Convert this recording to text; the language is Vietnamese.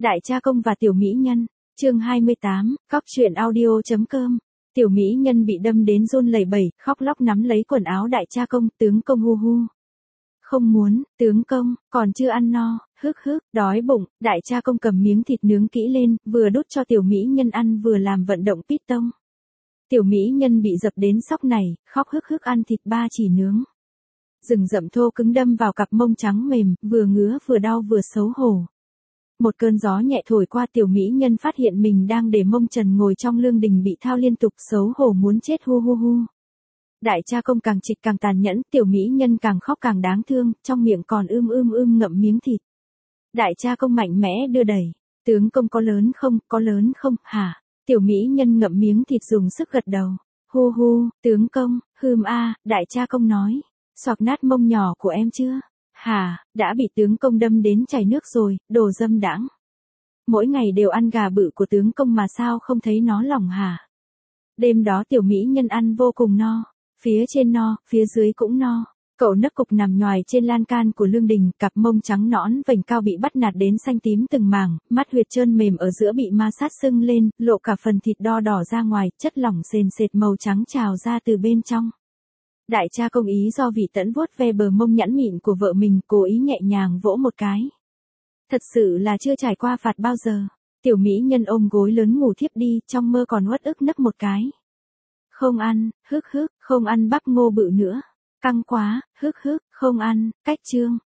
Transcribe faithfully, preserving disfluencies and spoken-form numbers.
Đại cha công và tiểu mỹ nhân, chương hai mươi tám, cóc truyện audio.com. Tiểu mỹ nhân bị đâm đến run lẩy bẩy, khóc lóc nắm lấy quần áo đại cha công, tướng công hu hu. Không muốn, tướng công, còn chưa ăn no, hức hức, đói bụng, đại cha công cầm miếng thịt nướng kỹ lên, vừa đút cho tiểu mỹ nhân ăn vừa làm vận động piston. Tiểu mỹ nhân bị dập đến sóc này, khóc hức hức ăn thịt ba chỉ nướng. Rừng rậm thô cứng đâm vào cặp mông trắng mềm, vừa ngứa vừa đau vừa xấu hổ. Một cơn gió nhẹ thổi qua tiểu mỹ nhân phát hiện mình đang để mông trần ngồi trong lương đình bị thao liên tục xấu hổ muốn chết hu hu hu. Đại cha công càng trịch càng tàn nhẫn, tiểu mỹ nhân càng khóc càng đáng thương, trong miệng còn ưm ưm ưm ngậm miếng thịt. Đại cha công mạnh mẽ đưa đẩy, tướng công có lớn không, có lớn không, hả? Tiểu mỹ nhân ngậm miếng thịt dùng sức gật đầu. Hu hu, tướng công, hừm a, đại cha công nói. Xoạc nát mông nhỏ của em chưa? Hả, đã bị tướng công đâm đến chảy nước rồi, đồ dâm đãng. Mỗi ngày đều ăn gà bự của tướng công mà sao không thấy nó lòng hả? Đêm đó tiểu mỹ nhân ăn vô cùng no, phía trên no, phía dưới cũng no. Cậu nấc cục nằm nhoài trên lan can của lương đình, cặp mông trắng nõn vành cao bị bắt nạt đến xanh tím từng mảng, mắt huyệt trơn mềm ở giữa bị ma sát sưng lên, lộ cả phần thịt đo đỏ ra ngoài, chất lỏng sền sệt màu trắng trào ra từ bên trong. Đại cha công ý do vị tẫn vuốt ve bờ mông nhẵn mịn của vợ mình, cố ý nhẹ nhàng vỗ một cái. Thật sự là chưa trải qua phạt bao giờ. Tiểu mỹ nhân ôm gối lớn ngủ thiếp đi, trong mơ còn uất ức nấc một cái. Không ăn, hức hức, không ăn bắp ngô bự nữa. Căng quá, hức hức, không ăn, cách chương.